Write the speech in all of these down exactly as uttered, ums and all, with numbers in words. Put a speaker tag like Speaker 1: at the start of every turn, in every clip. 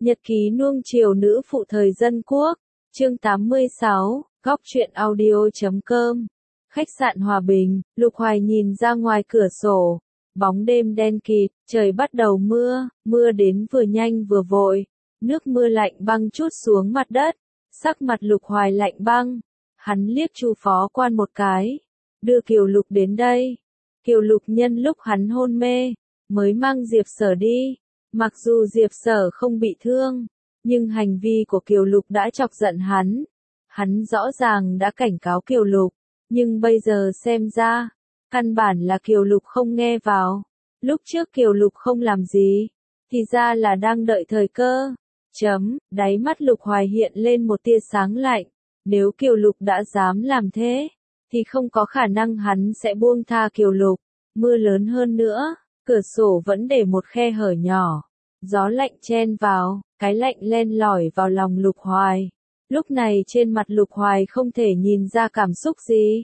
Speaker 1: Nhật ký nuông chiều nữ phụ thời dân quốc, chương tám mươi sáu, góc truyện audio chấm com. Khách sạn Hòa Bình, Lục Hoài nhìn ra ngoài cửa sổ, bóng đêm đen kịt, trời bắt đầu mưa, mưa đến vừa nhanh vừa vội, nước mưa lạnh băng trút xuống mặt đất, sắc mặt Lục Hoài lạnh băng, hắn liếc Chu phó quan một cái, đưa Kiều Lục đến đây. Kiều Lục nhân lúc hắn hôn mê, mới mang Diệp Sở đi. Mặc dù Diệp Sở không bị thương, nhưng hành vi của Kiều Lục đã chọc giận hắn. Hắn rõ ràng đã cảnh cáo Kiều Lục, nhưng bây giờ xem ra, căn bản là Kiều Lục không nghe vào. Lúc trước Kiều Lục không làm gì, thì ra là đang đợi thời cơ. Chấm, đáy mắt Lục Hoài hiện lên một tia sáng lạnh. Nếu Kiều Lục đã dám làm thế, thì không có khả năng hắn sẽ buông tha Kiều Lục. Mưa lớn hơn nữa, cửa sổ vẫn để một khe hở nhỏ. Gió lạnh chen vào, cái lạnh len lỏi vào lòng Lục Hoài. Lúc này trên mặt Lục Hoài không thể nhìn ra cảm xúc gì.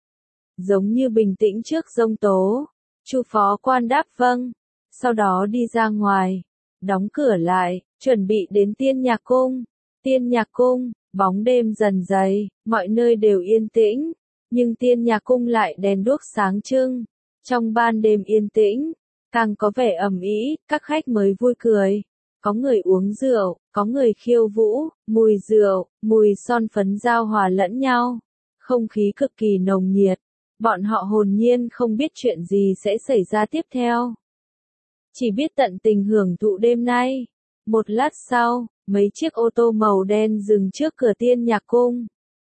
Speaker 1: Giống như bình tĩnh trước giông tố. Chu phó quan đáp vâng, sau đó đi ra ngoài, đóng cửa lại, chuẩn bị đến Tiên Nhạc Cung. Tiên Nhạc Cung, bóng đêm dần dày, mọi nơi đều yên tĩnh, nhưng Tiên Nhạc Cung lại đèn đuốc sáng trưng. Trong ban đêm yên tĩnh, càng có vẻ ầm ĩ, các khách mới vui cười. Có người uống rượu, có người khiêu vũ, mùi rượu, mùi son phấn giao hòa lẫn nhau. Không khí cực kỳ nồng nhiệt, bọn họ hồn nhiên không biết chuyện gì sẽ xảy ra tiếp theo. Chỉ biết tận tình hưởng thụ đêm nay. Một lát sau, mấy chiếc ô tô màu đen dừng trước cửa Tiên Nhạc Cung.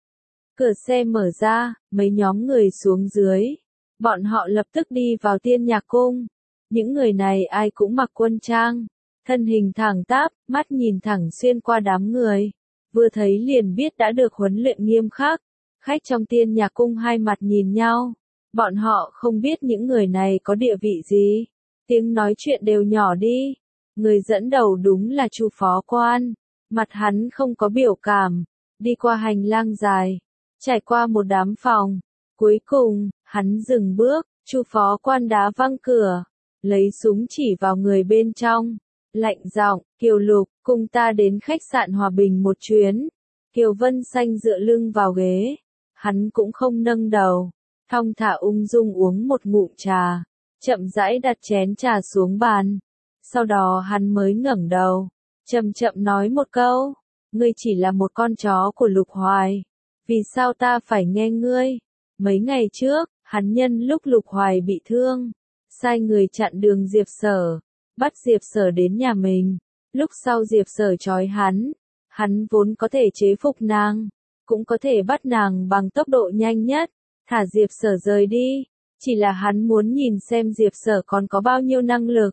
Speaker 1: Cửa xe mở ra, mấy nhóm người xuống dưới. Bọn họ lập tức đi vào Tiên Nhạc Cung. Những người này ai cũng mặc quân trang, thân hình thẳng tắp, mắt nhìn thẳng xuyên qua đám người. Vừa thấy liền biết đã được huấn luyện nghiêm khắc. Khách trong Tiên Nhạc Cung hai mặt nhìn nhau. Bọn họ không biết những người này có địa vị gì. Tiếng nói chuyện đều nhỏ đi. Người dẫn đầu đúng là Chu phó quan. Mặt hắn không có biểu cảm. Đi qua hành lang dài, trải qua một đám phòng. Cuối cùng, hắn dừng bước, Chu phó quan đá văng cửa, lấy súng chỉ vào người bên trong, lạnh giọng, Kiều Lục, cùng ta đến khách sạn Hòa Bình một chuyến. Kiều Vân Xanh dựa lưng vào ghế, hắn cũng không nâng đầu, thong thả ung dung uống một ngụm trà, chậm rãi đặt chén trà xuống bàn. Sau đó hắn mới ngẩng đầu, chậm chậm nói một câu, ngươi chỉ là một con chó của Lục Hoài, vì sao ta phải nghe ngươi? Mấy ngày trước, hắn nhân lúc Lục Hoài bị thương, sai người chặn đường Diệp Sở, bắt Diệp Sở đến nhà mình. Lúc sau Diệp Sở trói hắn, hắn vốn có thể chế phục nàng, cũng có thể bắt nàng bằng tốc độ nhanh nhất, thả Diệp Sở rời đi. Chỉ là hắn muốn nhìn xem Diệp Sở còn có bao nhiêu năng lực.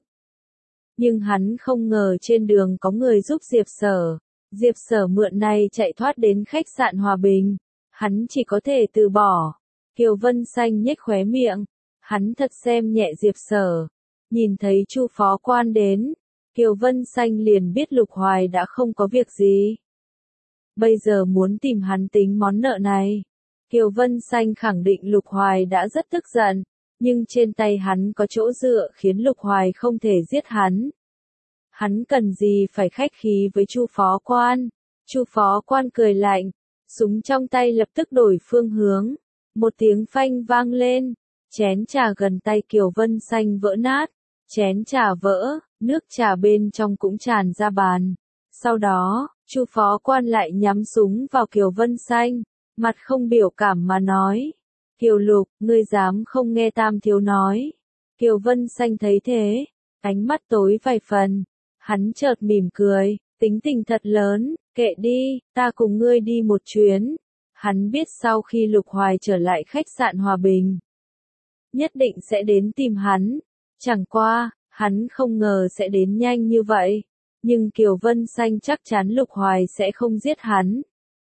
Speaker 1: Nhưng hắn không ngờ trên đường có người giúp Diệp Sở. Diệp Sở mượn này chạy thoát đến khách sạn Hòa Bình. Hắn chỉ có thể từ bỏ. Kiều Vân Xanh nhếch khóe miệng. Hắn thật xem nhẹ Diệp Sở. Nhìn thấy Chu phó quan đến, Kiều Vân Xanh liền biết Lục Hoài đã không có việc gì. Bây giờ muốn tìm hắn tính món nợ này. Kiều Vân Xanh khẳng định Lục Hoài đã rất tức giận, nhưng trên tay hắn có chỗ dựa khiến Lục Hoài không thể giết hắn. Hắn cần gì phải khách khí với Chu phó quan? Chu phó quan cười lạnh, súng trong tay lập tức đổi phương hướng. Một tiếng phanh vang lên, chén trà gần tay Kiều Vân Xanh vỡ nát, chén trà vỡ, nước trà bên trong cũng tràn ra bàn. Sau đó, Chu phó quan lại nhắm súng vào Kiều Vân Xanh, mặt không biểu cảm mà nói, Kiều Lục, ngươi dám không nghe Tam thiếu nói. Kiều Vân Xanh thấy thế, ánh mắt tối vài phần, hắn chợt mỉm cười, tính tình thật lớn, kệ đi, ta cùng ngươi đi một chuyến. Hắn biết sau khi Lục Hoài trở lại khách sạn Hòa Bình, nhất định sẽ đến tìm hắn. Chẳng qua, hắn không ngờ sẽ đến nhanh như vậy. Nhưng Kiều Vân Xanh chắc chắn Lục Hoài sẽ không giết hắn.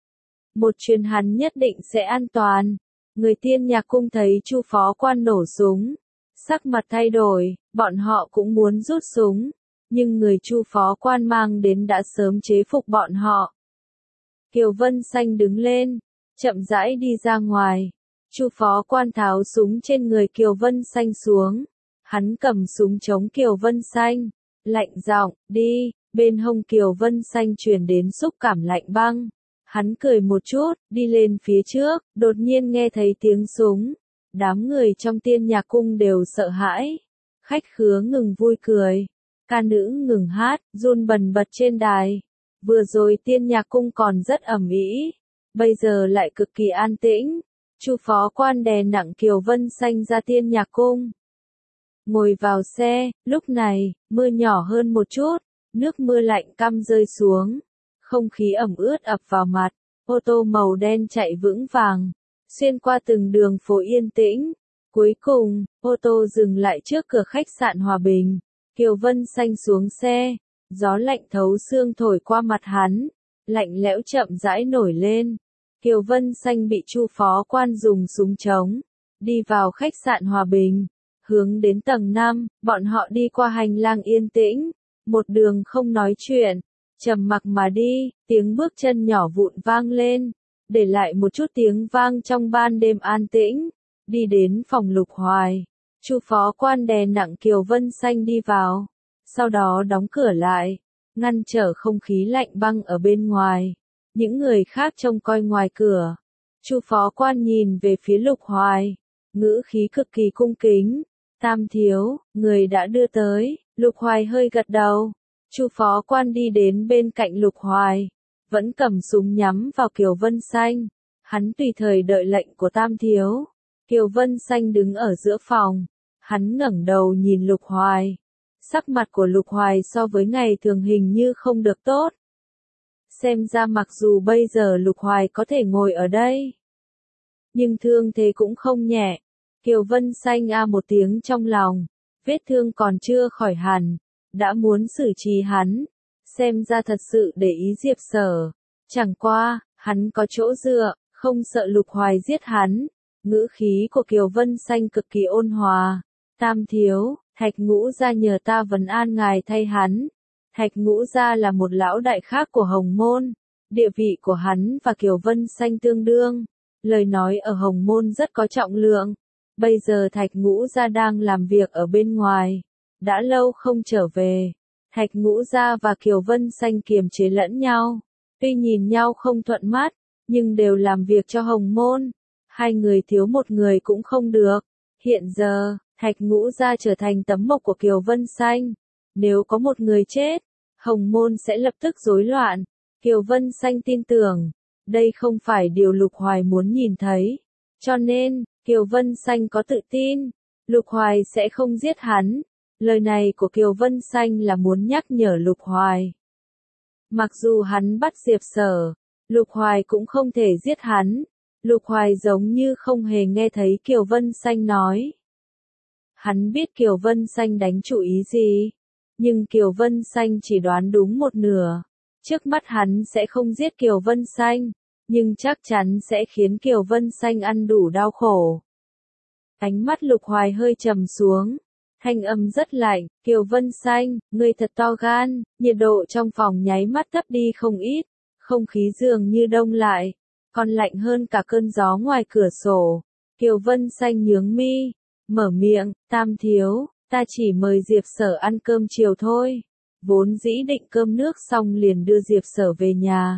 Speaker 1: Một chuyến hắn nhất định sẽ an toàn. Người Tiên Nhạc Cung thấy Chu phó quan nổ súng, sắc mặt thay đổi, bọn họ cũng muốn rút súng. Nhưng người Chu phó quan mang đến đã sớm chế phục bọn họ. Kiều Vân Xanh đứng lên, chậm rãi đi ra ngoài. Chu phó quan tháo súng trên người Kiều Vân Xanh xuống. Hắn cầm súng chống Kiều Vân Xanh, lạnh giọng, đi, Bên hông Kiều Vân Xanh truyền đến xúc cảm lạnh băng. Hắn cười một chút, đi lên phía trước, đột nhiên nghe thấy tiếng súng. Đám người trong Tiên Nhạc Cung đều sợ hãi. Khách khứa ngừng vui cười. Ca nữ ngừng hát, run bần bật trên đài. Vừa rồi Tiên Nhạc Cung còn rất ầm ĩ, bây giờ lại cực kỳ an tĩnh. Chu phó quan đè nặng Kiều Vân Xanh ra Tiên Nhạc Cung. Ngồi vào xe, lúc này, mưa nhỏ hơn một chút, nước mưa lạnh căm rơi xuống. Không khí ẩm ướt ập vào mặt, ô tô màu đen chạy vững vàng, xuyên qua từng đường phố yên tĩnh. Cuối cùng, ô tô dừng lại trước cửa khách sạn Hòa Bình. Kiều Vân Xanh xuống xe, gió lạnh thấu xương thổi qua mặt hắn, lạnh lẽo chậm rãi nổi lên. Kiều Vân Xanh bị Chu phó quan dùng súng chống, đi vào khách sạn Hòa Bình, hướng đến tầng năm, bọn họ đi qua hành lang yên tĩnh, một đường không nói chuyện, trầm mặc mà đi, tiếng bước chân nhỏ vụn vang lên, để lại một chút tiếng vang trong ban đêm an tĩnh, đi đến phòng Lục Hoài. Chu phó quan đè nặng Kiều Vân Xanh đi vào, sau đó đóng cửa lại, ngăn trở không khí lạnh băng ở bên ngoài. Những người khác trông coi ngoài cửa. Chu phó quan nhìn về phía Lục Hoài, ngữ khí cực kỳ cung kính. Tam thiếu, người đã đưa tới. Lục Hoài hơi gật đầu. Chu phó quan đi đến bên cạnh Lục Hoài, vẫn cầm súng nhắm vào Kiều Vân Xanh. Hắn tùy thời đợi lệnh của Tam thiếu. Kiều Vân Xanh đứng ở giữa phòng, hắn ngẩng đầu nhìn Lục Hoài. Sắc mặt của Lục Hoài so với ngày thường hình như không được tốt. Xem ra mặc dù bây giờ Lục Hoài có thể ngồi ở đây, nhưng thương thế cũng không nhẹ. Kiều Vân Xanh a một tiếng trong lòng, vết thương còn chưa khỏi hẳn, đã muốn xử trí hắn. Xem ra thật sự để ý Diệp Sở. Chẳng qua, hắn có chỗ dựa, không sợ Lục Hoài giết hắn. Ngữ khí của Kiều Vân Xanh cực kỳ ôn hòa. Tam thiếu, Thạch Ngũ gia nhờ ta vấn an ngài thay hắn. Thạch Ngũ gia là một lão đại khác của Hồng Môn, địa vị của hắn và Kiều Vân Xanh tương đương, lời nói ở Hồng Môn rất có trọng lượng. Bây giờ Thạch Ngũ gia đang làm việc ở bên ngoài, đã lâu không trở về. Thạch Ngũ gia và Kiều Vân Xanh kiềm chế lẫn nhau, tuy nhìn nhau không thuận mắt, nhưng đều làm việc cho Hồng Môn. Hai người thiếu một người cũng không được. Hiện giờ, Thạch Ngũ gia trở thành tấm mộc của Kiều Vân Xanh. Nếu có một người chết, Hồng Môn sẽ lập tức rối loạn. Kiều Vân Xanh tin tưởng, đây không phải điều Lục Hoài muốn nhìn thấy. Cho nên, Kiều Vân Xanh có tự tin, Lục Hoài sẽ không giết hắn. Lời này của Kiều Vân Xanh là muốn nhắc nhở Lục Hoài. Mặc dù hắn bắt Diệp Sở, Lục Hoài cũng không thể giết hắn. Lục Hoài giống như không hề nghe thấy Kiều Vân Xanh nói. Hắn biết Kiều Vân Xanh đánh chủ ý gì, nhưng Kiều Vân Xanh chỉ đoán đúng một nửa. Trước mắt hắn sẽ không giết Kiều Vân Xanh, nhưng chắc chắn sẽ khiến Kiều Vân Xanh ăn đủ đau khổ. Ánh mắt Lục Hoài hơi trầm xuống, thanh âm rất lạnh. Kiều Vân Xanh, ngươi thật to gan. Nhiệt độ trong phòng nháy mắt thấp đi không ít, không khí dường như đông lại, còn lạnh hơn cả cơn gió ngoài cửa sổ. Kiều Vân Xanh nhướng mi, mở miệng, Tam thiếu, ta chỉ mời Diệp Sở ăn cơm chiều thôi. Vốn dĩ định cơm nước xong liền đưa Diệp Sở về nhà.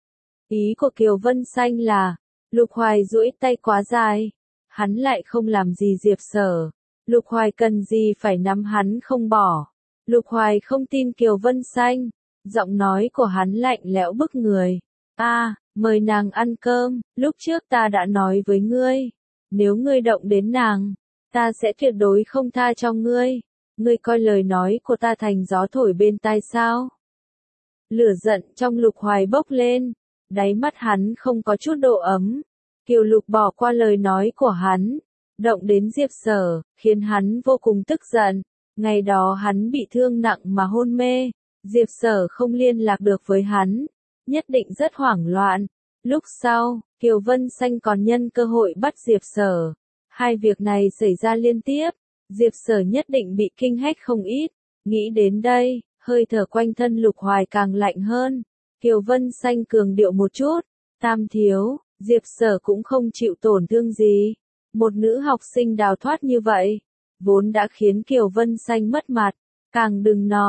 Speaker 1: Ý của Kiều Vân Xanh là, Lục Hoài duỗi tay quá dài, hắn lại không làm gì Diệp Sở. Lục Hoài cần gì phải nắm hắn không bỏ. Lục Hoài không tin Kiều Vân Xanh, giọng nói của hắn lạnh lẽo bức người. A, à, mời nàng ăn cơm, lúc trước ta đã nói với ngươi, nếu ngươi động đến nàng, ta sẽ tuyệt đối không tha cho ngươi. Ngươi coi lời nói của ta thành gió thổi bên tai sao? Lửa giận trong Lục Hoài bốc lên, đáy mắt hắn không có chút độ ấm. Kiều Lục bỏ qua lời nói của hắn, động đến Diệp Sở, khiến hắn vô cùng tức giận. Ngày đó hắn bị thương nặng mà hôn mê, Diệp Sở không liên lạc được với hắn, nhất định rất hoảng loạn. Lúc sau, Kiều Vân Xanh còn nhân cơ hội bắt Diệp Sở. Hai việc này xảy ra liên tiếp, Diệp Sở nhất định bị kinh hách không ít. Nghĩ đến đây, hơi thở quanh thân Lục Hoài càng lạnh hơn. Kiều Vân Xanh cường điệu một chút, Tam thiếu, Diệp Sở cũng không chịu tổn thương gì. Một nữ học sinh đào thoát như vậy, vốn đã khiến Kiều Vân Xanh mất mặt, càng đừng nói,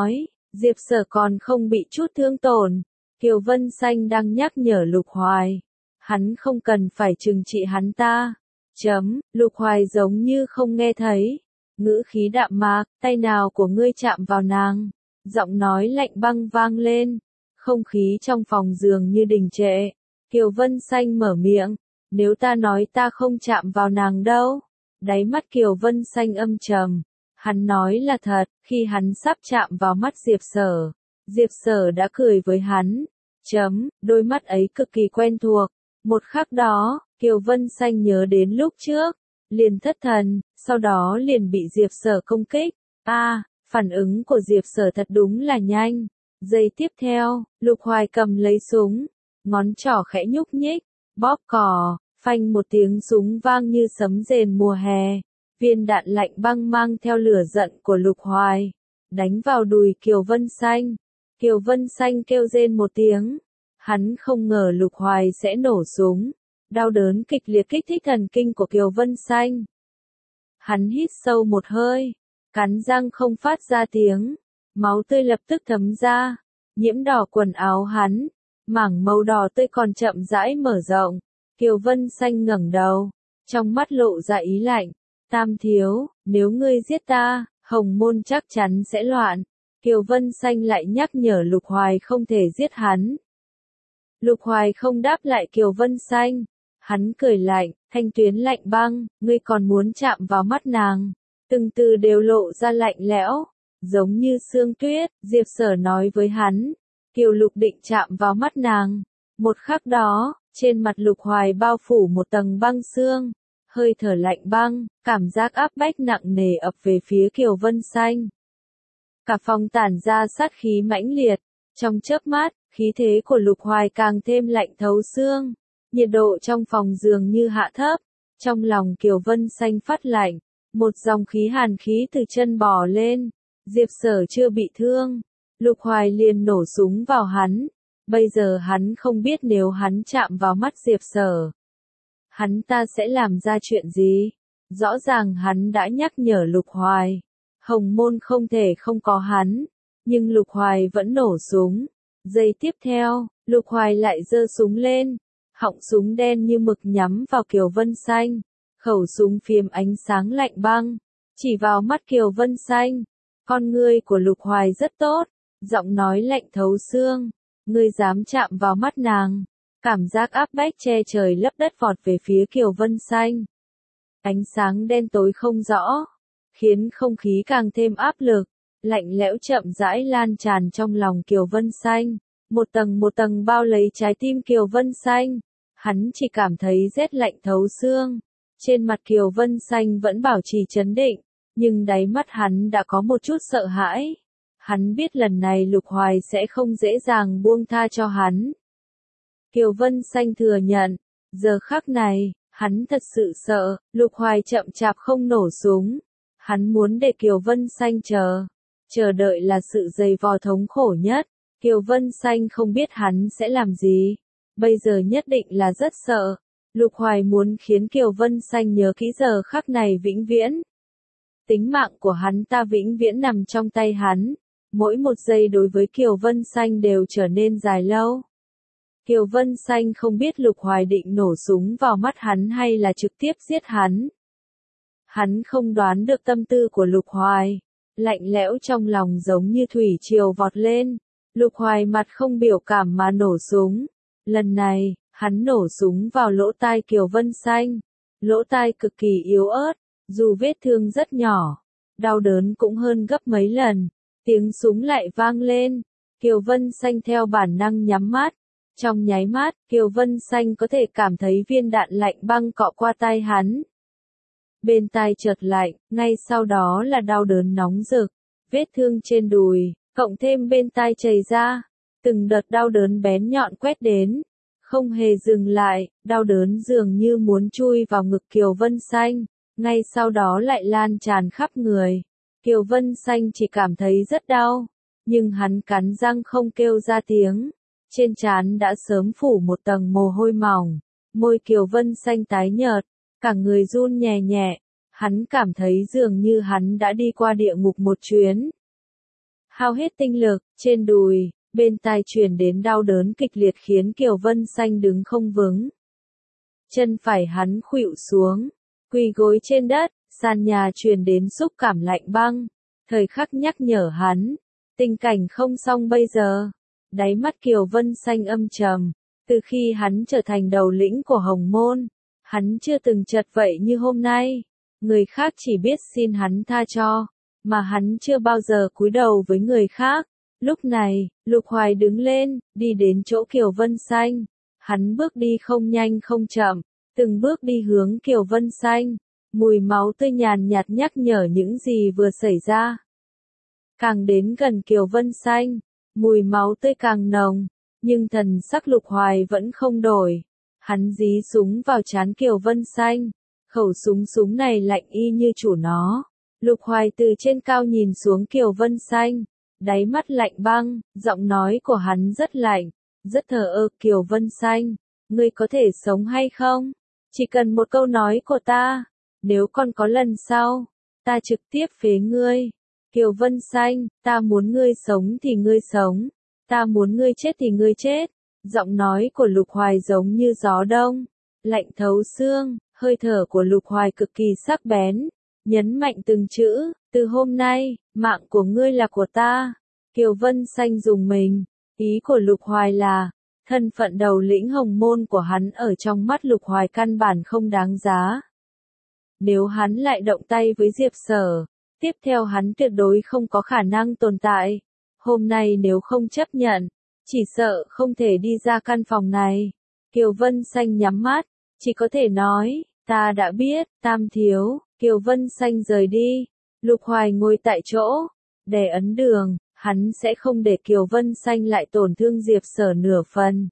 Speaker 1: Diệp Sở còn không bị chút thương tổn. Kiều Vân Xanh đang nhắc nhở Lục Hoài. Hắn không cần phải trừng trị hắn ta. Chấm, Lục Hoài giống như không nghe thấy. Ngữ khí đạm mạc, tay nào của ngươi chạm vào nàng. Giọng nói lạnh băng vang lên. Không khí trong phòng giường như đình trệ. Kiều Vân Xanh mở miệng. Nếu ta nói ta không chạm vào nàng đâu. Đáy mắt Kiều Vân Xanh âm trầm. Hắn nói là thật, khi hắn sắp chạm vào mắt Diệp Sở. Diệp Sở đã cười với hắn. Chấm, đôi mắt ấy cực kỳ quen thuộc. Một khắc đó, Kiều Vân Xanh nhớ đến lúc trước. Liền thất thần, sau đó liền bị Diệp Sở công kích. A, à, phản ứng của Diệp Sở thật đúng là nhanh. Giây tiếp theo, Lục Hoài cầm lấy súng. Ngón trỏ khẽ nhúc nhích, bóp cò, phanh một tiếng súng vang như sấm rền mùa hè. Viên đạn lạnh băng mang theo lửa giận của Lục Hoài. Đánh vào đùi Kiều Vân Xanh. Kiều Vân Xanh kêu rên một tiếng. Hắn không ngờ Lục Hoài sẽ nổ súng. Đau đớn kịch liệt kích thích thần kinh của Kiều Vân Xanh. Hắn hít sâu một hơi. Cắn răng không phát ra tiếng. Máu tươi lập tức thấm ra. Nhiễm đỏ quần áo hắn. Mảng màu đỏ tươi còn chậm rãi mở rộng. Kiều Vân Xanh ngẩng đầu. Trong mắt lộ ra ý lạnh. Tam thiếu, nếu ngươi giết ta, Hồng Môn chắc chắn sẽ loạn. Kiều Vân Xanh lại nhắc nhở Lục Hoài không thể giết hắn. Lục Hoài không đáp lại Kiều Vân Xanh. Hắn cười lạnh, thanh tuyến lạnh băng, ngươi còn muốn chạm vào mắt nàng. Từng từ đều lộ ra lạnh lẽo, giống như sương tuyết. Diệp Sở nói với hắn. Kiều Lục định chạm vào mắt nàng. Một khắc đó, trên mặt Lục Hoài bao phủ một tầng băng sương. Hơi thở lạnh băng, cảm giác áp bách nặng nề ập về phía Kiều Vân Xanh. Cả phòng tản ra sát khí mãnh liệt. Trong chớp mắt, khí thế của Lục Hoài càng thêm lạnh thấu xương. Nhiệt độ trong phòng dường như hạ thấp. Trong lòng Kiều Vân Xanh phát lạnh. Một dòng khí hàn khí từ chân bò lên. Diệp Sở chưa bị thương. Lục Hoài liền nổ súng vào hắn. Bây giờ hắn không biết nếu hắn chạm vào mắt Diệp Sở. Hắn ta sẽ làm ra chuyện gì? Rõ ràng hắn đã nhắc nhở Lục Hoài. Hồng Môn không thể không có hắn. Nhưng Lục Hoài vẫn nổ súng. Giây tiếp theo, Lục Hoài lại giơ súng lên. Họng súng đen như mực nhắm vào Kiều Vân Xanh. Khẩu súng phiếm ánh sáng lạnh băng. Chỉ vào mắt Kiều Vân Xanh. Con ngươi của Lục Hoài rất tốt. Giọng nói lạnh thấu xương. Ngươi dám chạm vào mắt nàng. Cảm giác áp bách che trời lấp đất vọt về phía Kiều Vân Xanh. Ánh sáng đen tối không rõ. Khiến không khí càng thêm áp lực. Lạnh lẽo chậm rãi lan tràn trong lòng Kiều Vân Xanh. Một tầng một tầng bao lấy trái tim Kiều Vân Xanh. Hắn chỉ cảm thấy rét lạnh thấu xương. Trên mặt Kiều Vân Xanh vẫn bảo trì trấn định. Nhưng đáy mắt hắn đã có một chút sợ hãi. Hắn biết lần này Lục Hoài sẽ không dễ dàng buông tha cho hắn. Kiều Vân Xanh thừa nhận. Giờ khắc này, hắn thật sự sợ. Lục Hoài chậm chạp không nổ súng. Hắn muốn để Kiều Vân Xanh chờ. Chờ đợi là sự dày vò thống khổ nhất. Kiều Vân Xanh không biết hắn sẽ làm gì. Bây giờ nhất định là rất sợ. Lục Hoài muốn khiến Kiều Vân Xanh nhớ kỹ giờ khắc này vĩnh viễn. Tính mạng của hắn ta vĩnh viễn nằm trong tay hắn. Mỗi một giây đối với Kiều Vân Xanh đều trở nên dài lâu. Kiều Vân Xanh không biết Lục Hoài định nổ súng vào mắt hắn hay là trực tiếp giết hắn. Hắn không đoán được tâm tư của Lục Hoài. Lạnh lẽo trong lòng giống như thủy triều vọt lên. Lục Hoài mặt không biểu cảm mà nổ súng. Lần này, hắn nổ súng vào lỗ tai Kiều Vân Xanh. Lỗ tai cực kỳ yếu ớt, dù vết thương rất nhỏ. Đau đớn cũng hơn gấp mấy lần. Tiếng súng lại vang lên. Kiều Vân Xanh theo bản năng nhắm mắt. Trong nháy mắt, Kiều Vân Xanh có thể cảm thấy viên đạn lạnh băng cọ qua tai hắn. Bên tai chợt lạnh, ngay sau đó là đau đớn nóng rực. Vết thương trên đùi, cộng thêm bên tai chảy ra. Từng đợt đau đớn bén nhọn quét đến. Không hề dừng lại, đau đớn dường như muốn chui vào ngực Kiều Vân Xanh. Ngay sau đó lại lan tràn khắp người. Kiều Vân Xanh chỉ cảm thấy rất đau. Nhưng hắn cắn răng không kêu ra tiếng. Trên trán đã sớm phủ một tầng mồ hôi mỏng. Môi Kiều Vân Xanh tái nhợt. Cả người run nhẹ nhẹ. Hắn cảm thấy dường như hắn đã đi qua địa ngục một chuyến. hao hết tinh lực, trên đùi, bên tai truyền đến đau đớn kịch liệt khiến Kiều Vân Xanh đứng không vững. Chân phải hắn khuỵu xuống, quỳ gối trên đất, sàn nhà truyền đến xúc cảm lạnh băng, thời khắc nhắc nhở hắn, tình cảnh không xong bây giờ. Đáy mắt Kiều Vân Xanh âm trầm, từ khi hắn trở thành đầu lĩnh của Hồng Môn, hắn chưa từng chật vậy như hôm nay, người khác chỉ biết xin hắn tha cho, mà hắn chưa bao giờ cúi đầu với người khác. Lúc này, Lục Hoài đứng lên, đi đến chỗ Kiều Vân Xanh, hắn bước đi không nhanh không chậm, từng bước đi hướng Kiều Vân Xanh, mùi máu tươi nhàn nhạt nhắc nhở những gì vừa xảy ra. Càng đến gần Kiều Vân Xanh, mùi máu tươi càng nồng, nhưng thần sắc Lục Hoài vẫn không đổi. Hắn dí súng vào trán Kiều Vân Xanh, khẩu súng súng này lạnh y như chủ nó. Lục Hoài từ trên cao nhìn xuống Kiều Vân Xanh, đáy mắt lạnh băng, giọng nói của hắn rất lạnh, rất thờ ơ. Kiều Vân Xanh, ngươi có thể sống hay không? Chỉ cần một câu nói của ta, nếu còn có lần sau, ta trực tiếp phế ngươi. Kiều Vân Xanh, ta muốn ngươi sống thì ngươi sống, ta muốn ngươi chết thì ngươi chết. Giọng nói của Lục Hoài giống như gió đông, lạnh thấu xương, hơi thở của Lục Hoài cực kỳ sắc bén, nhấn mạnh từng chữ, từ hôm nay, mạng của ngươi là của ta. Kiều Vân Xanh dùng mình, ý của Lục Hoài là, thân phận đầu lĩnh Hồng Môn của hắn ở trong mắt Lục Hoài căn bản không đáng giá. Nếu hắn lại động tay với Diệp Sở, tiếp theo hắn tuyệt đối không có khả năng tồn tại. Hôm nay nếu không chấp nhận, chỉ sợ không thể đi ra căn phòng này. Kiều Vân Xanh nhắm mắt, chỉ có thể nói, ta đã biết, Tam thiếu. Kiều Vân Xanh rời đi, Lục Hoài ngồi tại chỗ, đè ấn đường, hắn sẽ không để Kiều Vân Xanh lại tổn thương Diệp Sở nửa phần.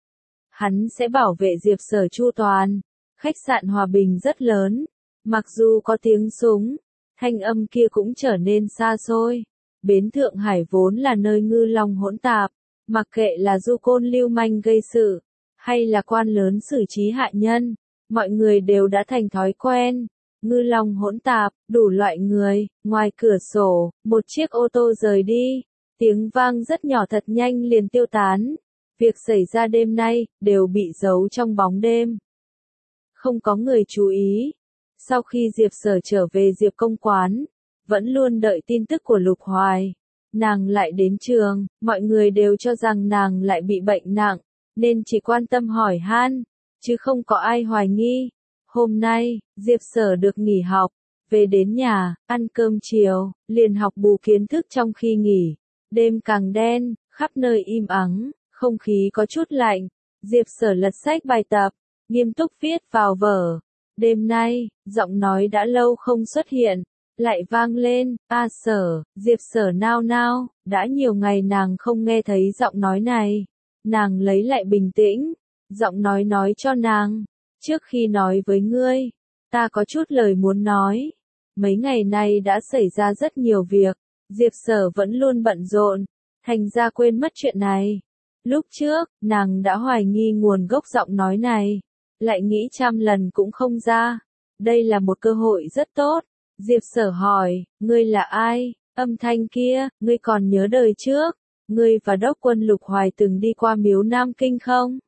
Speaker 1: Hắn sẽ bảo vệ Diệp Sở chu toàn. Khách sạn Hòa Bình rất lớn, mặc dù có tiếng súng, thanh âm kia cũng trở nên xa xôi. Bến Thượng Hải vốn là nơi ngư long hỗn tạp, mặc kệ là du côn lưu manh gây sự, hay là quan lớn xử trí hạ nhân, mọi người đều đã thành thói quen. Ngư long hỗn tạp, đủ loại người. Ngoài cửa sổ, một chiếc ô tô rời đi, tiếng vang rất nhỏ thật nhanh liền tiêu tán. Việc xảy ra đêm nay, đều bị giấu trong bóng đêm. Không có người chú ý. Sau khi Diệp Sở trở về Diệp Công Quán, vẫn luôn đợi tin tức của Lục Hoài. Nàng lại đến trường, mọi người đều cho rằng nàng lại bị bệnh nặng, nên chỉ quan tâm hỏi han, chứ không có ai hoài nghi. Hôm nay, Diệp Sở được nghỉ học, về đến nhà, ăn cơm chiều, liền học bù kiến thức trong khi nghỉ. Đêm càng đen, khắp nơi im ắng, không khí có chút lạnh. Diệp Sở lật sách bài tập, nghiêm túc viết vào vở. Đêm nay, giọng nói đã lâu không xuất hiện, lại vang lên, a Sở. Diệp Sở nao nao, đã nhiều ngày nàng không nghe thấy giọng nói này. Nàng lấy lại bình tĩnh, giọng nói nói cho nàng, trước khi nói với ngươi, ta có chút lời muốn nói. Mấy ngày nay đã xảy ra rất nhiều việc, Diệp Sở vẫn luôn bận rộn, thành ra quên mất chuyện này. Lúc trước, nàng đã hoài nghi nguồn gốc giọng nói này, lại nghĩ trăm lần cũng không ra. Đây là một cơ hội rất tốt. Diệp Sở hỏi, ngươi là ai? Âm thanh kia, ngươi còn nhớ đời trước, ngươi và đốc quân Lục Hoài từng đi qua miếu Nam Kinh không?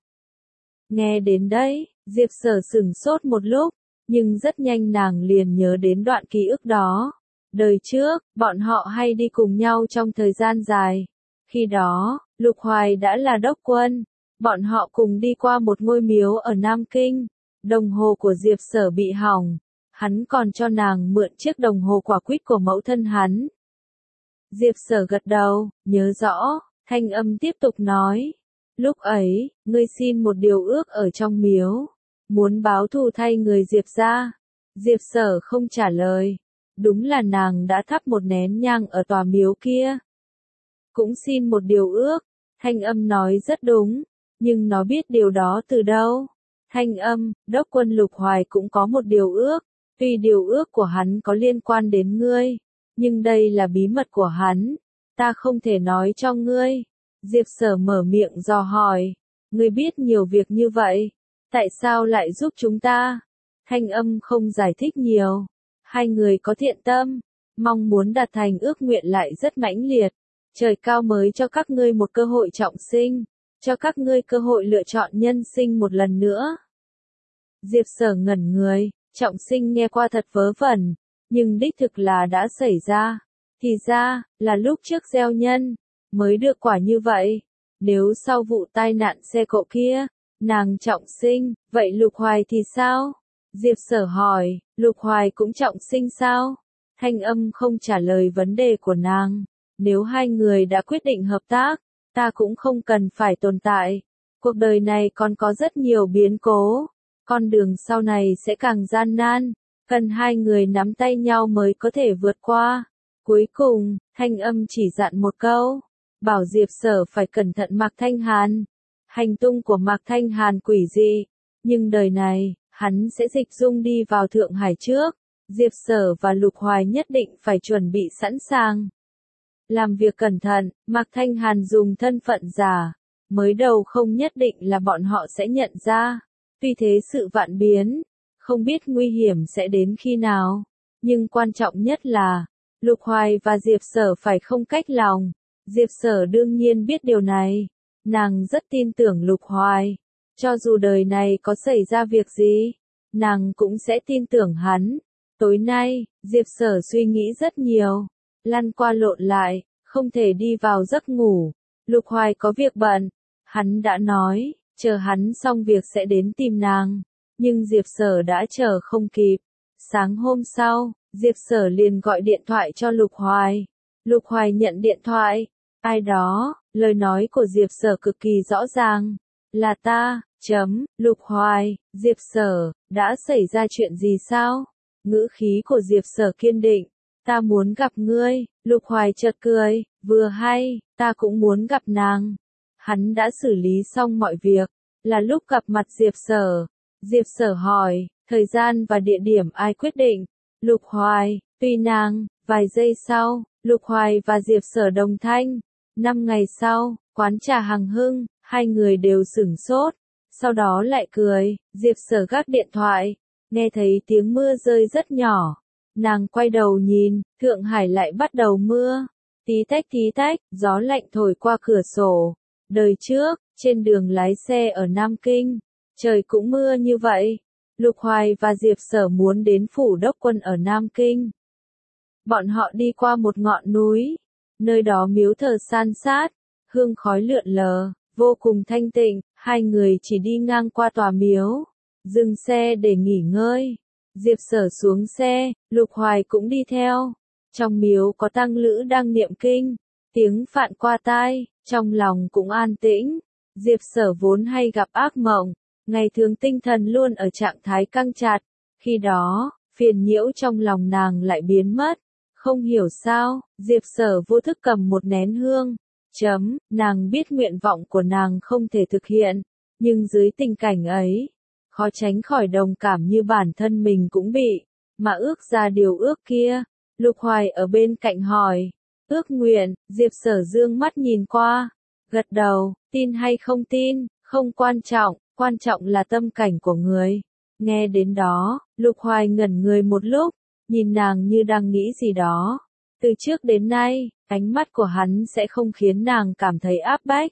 Speaker 1: Nghe đến đấy, Diệp Sở sửng sốt một lúc, nhưng rất nhanh nàng liền nhớ đến đoạn ký ức đó. Đời trước, bọn họ hay đi cùng nhau trong thời gian dài. Khi đó, Lục Hoài đã là đốc quân, bọn họ cùng đi qua một ngôi miếu ở Nam Kinh. Đồng hồ của Diệp Sở bị hỏng, hắn còn cho nàng mượn chiếc đồng hồ quả quýt của mẫu thân hắn. Diệp Sở gật đầu, nhớ rõ, thanh âm tiếp tục nói. Lúc ấy, ngươi xin một điều ước ở trong miếu, muốn báo thù thay người Diệp gia. Diệp Sở không trả lời, đúng là nàng đã thắp một nén nhang ở tòa miếu kia. Cũng xin một điều ước, thanh âm nói rất đúng, nhưng nó biết điều đó từ đâu. Thanh âm, đốc quân Lục Hoài cũng có một điều ước, tuy điều ước của hắn có liên quan đến ngươi, nhưng đây là bí mật của hắn, ta không thể nói cho ngươi. Diệp Sở mở miệng dò hỏi, ngươi biết nhiều việc như vậy, tại sao lại giúp chúng ta? Thanh âm không giải thích nhiều, hai người có thiện tâm, mong muốn đạt thành ước nguyện lại rất mãnh liệt, Trời cao mới cho các ngươi một cơ hội trọng sinh, cho các ngươi cơ hội lựa chọn nhân sinh một lần nữa. Diệp Sở ngẩn người, trọng sinh nghe qua thật vớ vẩn, nhưng đích thực là đã xảy ra. Thì ra, là lúc trước gieo nhân, mới được quả như vậy. Nếu sau vụ tai nạn xe cộ kia, nàng trọng sinh, vậy Lục Hoài thì sao? Diệp Sở hỏi, Lục Hoài cũng trọng sinh sao? Thanh âm không trả lời vấn đề của nàng. Nếu hai người đã quyết định hợp tác, ta cũng không cần phải tồn tại. Cuộc đời này còn có rất nhiều biến cố. Con đường sau này sẽ càng gian nan. Cần hai người nắm tay nhau mới có thể vượt qua. Cuối cùng, thanh âm chỉ dặn một câu. Bảo Diệp Sở phải cẩn thận Mạc Thanh Hàn. Hành tung của Mạc Thanh Hàn quỷ dị. Nhưng đời này, hắn sẽ dịch dung đi vào Thượng Hải trước. Diệp Sở và Lục Hoài nhất định phải chuẩn bị sẵn sàng. Làm việc cẩn thận, Mạc Thanh Hàn dùng thân phận giả. Mới đầu không nhất định là bọn họ sẽ nhận ra. Tuy thế sự vạn biến, không biết nguy hiểm sẽ đến khi nào. Nhưng quan trọng nhất là, Lục Hoài và Diệp Sở phải không cách lòng. Diệp Sở đương nhiên biết điều này. Nàng rất tin tưởng Lục Hoài. Cho dù đời này có xảy ra việc gì, nàng cũng sẽ tin tưởng hắn. Tối nay, Diệp Sở suy nghĩ rất nhiều. Lăn qua lộn lại, không thể đi vào giấc ngủ. Lục Hoài có việc bận. Hắn đã nói, chờ hắn xong việc sẽ đến tìm nàng. Nhưng Diệp Sở đã chờ không kịp. Sáng hôm sau, Diệp Sở liền gọi điện thoại cho Lục Hoài. Lục Hoài nhận điện thoại. Ai đó, lời nói của Diệp Sở cực kỳ rõ ràng. Là ta, chấm, Lục Hoài, Diệp Sở, đã xảy ra chuyện gì sao? Ngữ khí của Diệp Sở kiên định. Ta muốn gặp ngươi, Lục Hoài chợt cười, vừa hay, ta cũng muốn gặp nàng. Hắn đã xử lý xong mọi việc, là lúc gặp mặt Diệp Sở. Diệp Sở hỏi, thời gian và địa điểm ai quyết định? Lục Hoài, tùy nàng. Vài giây sau, Lục Hoài và Diệp Sở đồng thanh. Năm ngày sau, quán trà Hằng Hưng, hai người đều sửng sốt. Sau đó lại cười, Diệp Sở gác điện thoại. Nghe thấy tiếng mưa rơi rất nhỏ. Nàng quay đầu nhìn, Thượng Hải lại bắt đầu mưa. Tí tách tí tách, gió lạnh thổi qua cửa sổ. Đời trước, trên đường lái xe ở Nam Kinh, trời cũng mưa như vậy. Lục Hoài và Diệp Sở muốn đến phủ đốc quân ở Nam Kinh. Bọn họ đi qua một ngọn núi, nơi đó miếu thờ san sát, hương khói lượn lờ, vô cùng thanh tịnh, hai người chỉ đi ngang qua tòa miếu, dừng xe để nghỉ ngơi. Diệp Sở xuống xe, Lục Hoài cũng đi theo. Trong miếu có tăng lữ đang niệm kinh, tiếng phạn qua tai, trong lòng cũng an tĩnh. Diệp Sở vốn hay gặp ác mộng, ngày thường tinh thần luôn ở trạng thái căng chặt. Khi đó, phiền nhiễu trong lòng nàng lại biến mất. Không hiểu sao, Diệp Sở vô thức cầm một nén hương. Chấm, nàng biết nguyện vọng của nàng không thể thực hiện, nhưng dưới tình cảnh ấy, khó tránh khỏi đồng cảm như bản thân mình cũng bị, mà ước ra điều ước kia. Lục Hoài ở bên cạnh hỏi, ước nguyện, Diệp Sở dương mắt nhìn qua, gật đầu, tin hay không tin, không quan trọng, quan trọng là tâm cảnh của người. Nghe đến đó, Lục Hoài ngẩn người một lúc, nhìn nàng như đang nghĩ gì đó. Từ trước đến nay, ánh mắt của hắn sẽ không khiến nàng cảm thấy áp bách.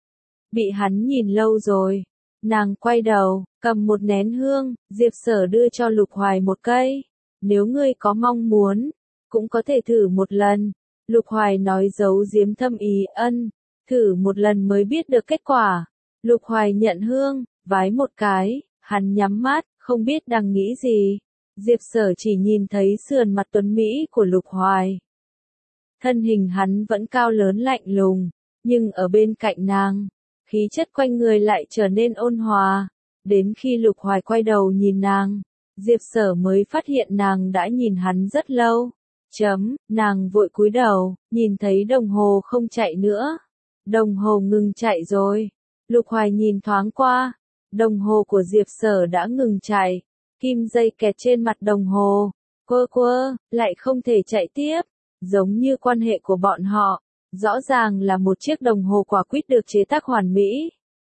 Speaker 1: Bị hắn nhìn lâu rồi. Nàng quay đầu, cầm một nén hương, Diệp Sở đưa cho Lục Hoài một cây. Nếu ngươi có mong muốn, cũng có thể thử một lần. Lục Hoài nói giấu giếm thâm ý ân, thử một lần mới biết được kết quả. Lục Hoài nhận hương, vái một cái, hắn nhắm mắt, không biết đang nghĩ gì. Diệp Sở chỉ nhìn thấy sườn mặt tuấn Mỹ của Lục Hoài. Thân hình hắn vẫn cao lớn lạnh lùng, nhưng ở bên cạnh nàng, khí chất quanh người lại trở nên ôn hòa. Đến khi Lục Hoài quay đầu nhìn nàng, Diệp Sở mới phát hiện nàng đã nhìn hắn rất lâu. Chấm, nàng vội cúi đầu, nhìn thấy đồng hồ không chạy nữa. Đồng hồ ngừng chạy rồi. Lục Hoài nhìn thoáng qua, đồng hồ của Diệp Sở đã ngừng chạy. Kim dây kẹt trên mặt đồng hồ, quơ quơ, lại không thể chạy tiếp. Giống như quan hệ của bọn họ, rõ ràng là một chiếc đồng hồ quả quýt được chế tác hoàn mỹ.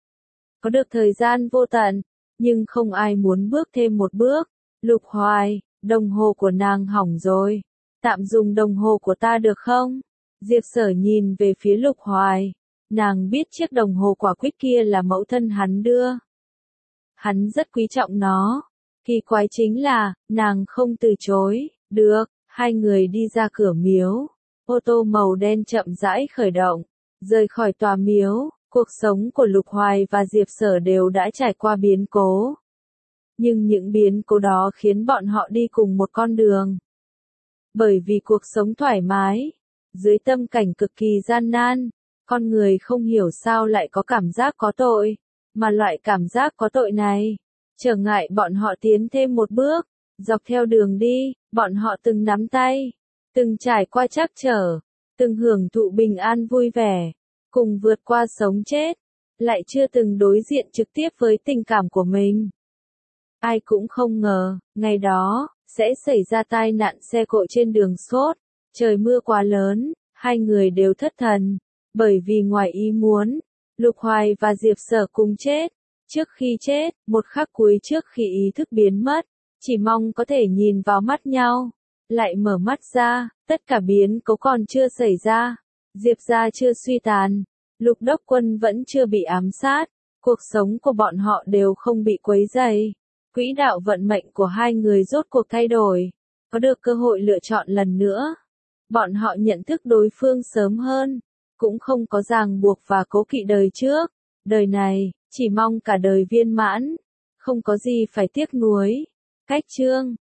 Speaker 1: Có được thời gian vô tận, nhưng không ai muốn bước thêm một bước. Lục Hoài, đồng hồ của nàng hỏng rồi. Tạm dùng đồng hồ của ta được không? Diệp Sở nhìn về phía Lục Hoài, nàng biết chiếc đồng hồ quả quýt kia là mẫu thân hắn đưa. Hắn rất quý trọng nó. Kỳ quái chính là, nàng không từ chối. Được, hai người đi ra cửa miếu. Ô tô màu đen chậm rãi khởi động, rời khỏi tòa miếu. Cuộc sống của Lục Hoài và Diệp Sở đều đã trải qua biến cố. Nhưng những biến cố đó khiến bọn họ đi cùng một con đường. Bởi vì cuộc sống thoải mái, dưới tâm cảnh cực kỳ gian nan, con người không hiểu sao lại có cảm giác có tội, mà loại cảm giác có tội này trở ngại bọn họ tiến thêm một bước. Dọc theo đường đi, bọn họ từng nắm tay, từng trải qua trắc trở, từng hưởng thụ bình an vui vẻ, cùng vượt qua sống chết, lại chưa từng đối diện trực tiếp với tình cảm của mình. Ai cũng không ngờ, ngày đó, sẽ xảy ra tai nạn xe cộ trên đường sốt. Trời mưa quá lớn, hai người đều thất thần. Bởi vì ngoài ý muốn, Lục Hoài và Diệp Sở cùng chết. Trước khi chết, một khắc cuối trước khi ý thức biến mất, chỉ mong có thể nhìn vào mắt nhau. Lại mở mắt ra, tất cả biến cố còn chưa xảy ra. Diệp gia chưa suy tàn, Lục Đốc Quân vẫn chưa bị ám sát. Cuộc sống của bọn họ đều không bị quấy rầy. Quỹ đạo vận mệnh của hai người rốt cuộc thay đổi, có được cơ hội lựa chọn lần nữa. Bọn họ nhận thức đối phương sớm hơn, cũng không có ràng buộc và cố kỵ đời trước. Đời này, chỉ mong cả đời viên mãn, không có gì phải tiếc nuối. Cách chương